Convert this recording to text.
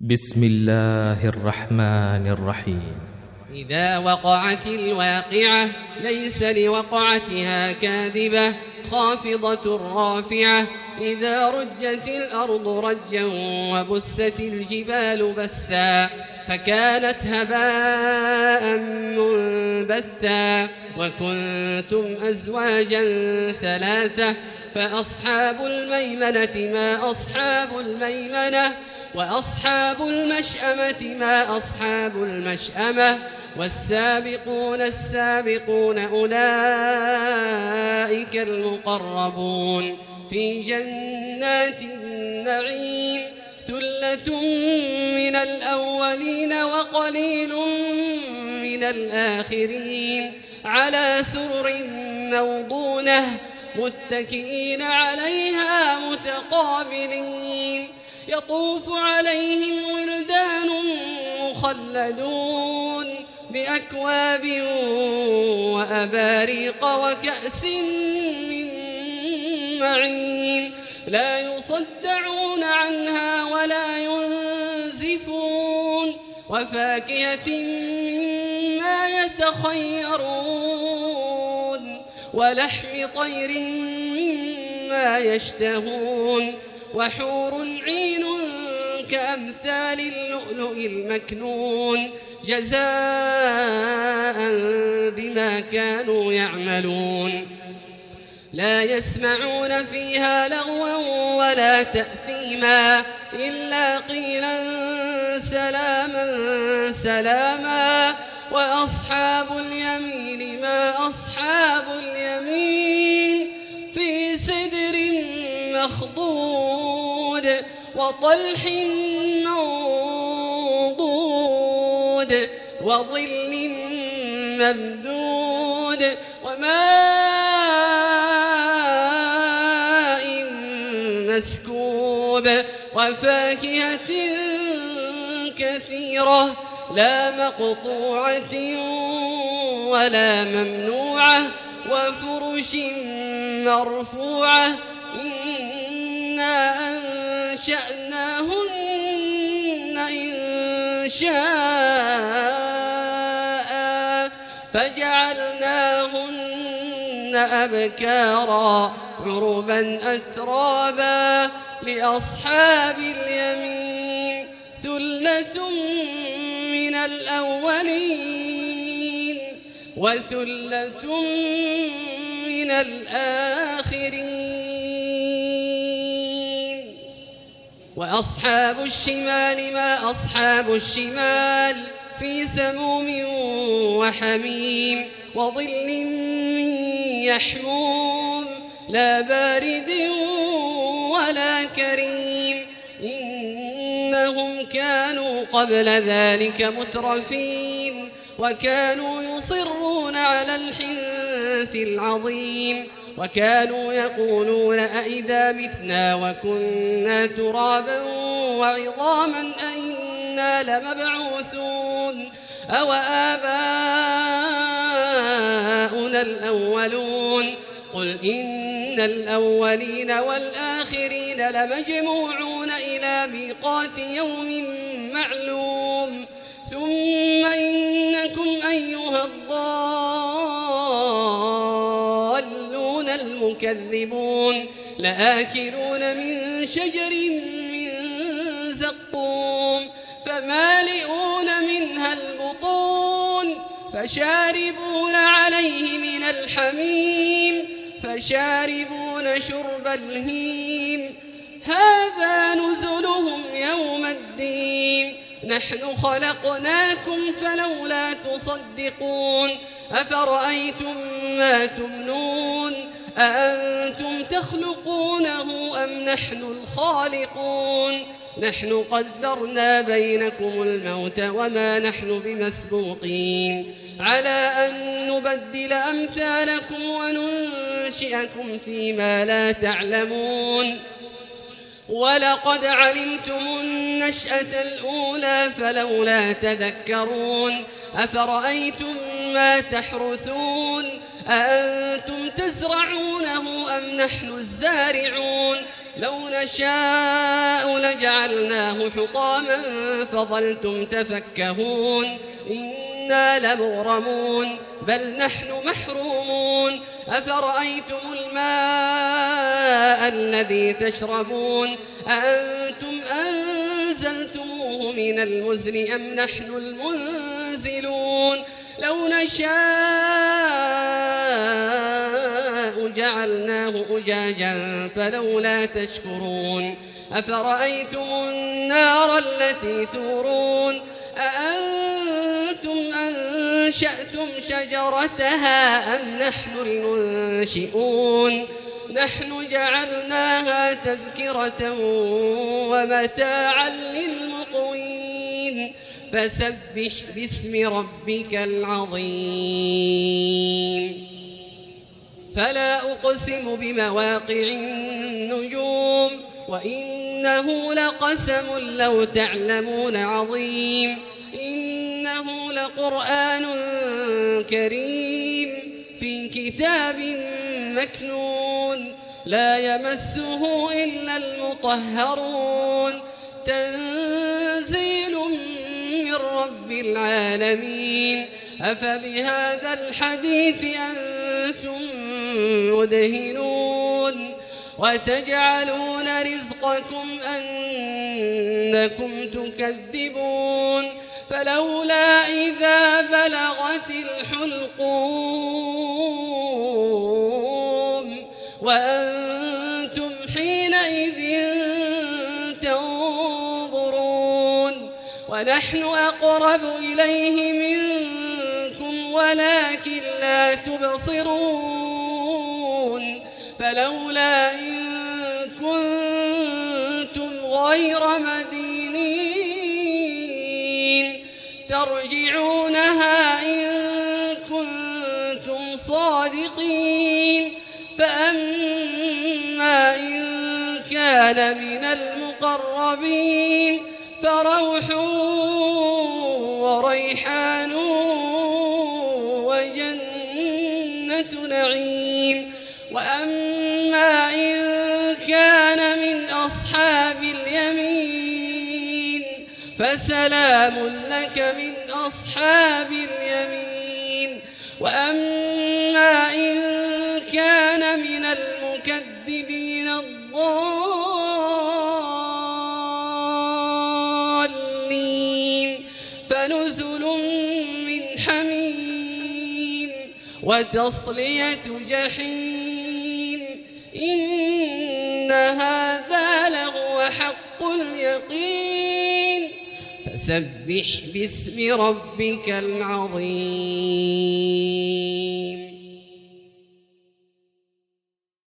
بسم الله الرحمن الرحيم. إذا وقعت الواقعة ليس لوقعتها كاذبة خافضة رافعة إذا رجت الأرض رجا وبست الجبال بسا فكانت هباء منبثا وكنتم أزواجا ثلاثة فأصحاب الميمنة ما أصحاب الميمنة وأصحاب المشأمة ما أصحاب المشأمة والسابقون السابقون أولئك المقربون في جنات النعيم ثلة من الأولين وقليل من الآخرين على سرر موضونة متكئين عليها متقابلين يطوف عليهم ولدان مخلدون بأكواب وأباريق وكأس من معين لا يصدعون عنها ولا ينزفون وفاكهة مما يتخيرون ولحم طير مما يشتهون وحور عين كأمثال اللؤلؤ المكنون جزاء بما كانوا يعملون لا يسمعون فيها لغوا ولا تأثيما إلا قيلا سلاما سلاما وأصحاب اليمين ما أصحاب اليمين في سدر مخضود وطلح منضود وظل ممدود وماء مسكوب وفاكهة كثيرة لا مقطوعة ولا ممنوعة وفرش مرفوعة إنا أنشأناهن إنشاء فجعلناهن أبكارا عربا أترابا لأصحاب اليمين ثلة من الأولين وثلة من الآخرين وأصحاب الشمال ما أصحاب الشمال في سموم وحميم وظل من يحموم لا بارد ولا كريم إنهم كانوا قبل ذلك مترفين وكانوا يصرون على الحنث العظيم وكانوا يقولون أئذا متنا وكنا ترابا وعظاما أئنا لمبعوثون أو آباؤنا الأولون قل إن الأولين والآخرين لمجموعون إلى ميقات يوم معلوم ثم إنكم أيها الضالون المكذبون لآكلون من شجر من زقوم فمالئون منها البطون فشاربون عليه من الحميم فشاربون شرب الهيم هذا نزلهم يوم الدين نحن خلقناكم فلولا تصدقون أفرأيتم ما تمنون أأنتم تخلقونه أم نحن الخالقون نحن قدرنا بينكم الموت وما نحن بمسبوقين على أن نبدل أمثالكم وننشئكم فيما لا تعلمون ولقد علمتم النشأة الأولى فلولا تذكرون أفرأيتم ما تحرثون أأنتم تزرعونه أم نحن الزارعون لو نشاء لجعلناه حطاما فظلتم تفكهون إنا لمغرمون بل نحن محرومون أفرأيتم الماء الذي تشربون أأنتم أنزلتموه من المزن أم نحن المنزلون لو نشاء جعلناه أجاجا فلولا تشكرون أفرأيتم النار التي تورون أأنتم أنشأتم شجرتها أم نحن المنشئون نحن جعلناها تذكرة ومتاعا للمقوين فسبح باسم ربك العظيم فلا أقسم بمواقع النجوم وإنه لقسم لو تعلمون عظيم إنه لقرآن كريم في كتاب مكنون لا يمسه إلا المطهرون تنزيل من رب العالمين أفبهذا الحديث أنتم مدهنون وتجعلون رزقكم أنكم تكذبون فلولا إذا بلغت الحلقوم وأنتم حينئذ تنظرون ونحن أقرب إليه منكم ولكن لا تبصرون فلولا إن كنتم غير مدينين ترجعونها إن كنتم صادقين فأما إن كان من المقربين فروح وريحان وجنة نعيم وأما إن كان من أصحاب اليمين فسلام لك من أصحاب اليمين وأما إن كان من المكذبين الضالين فنزل من حميم وتصلية جحيم إن هذا لهو حق اليقين فسبح باسم ربك العظيم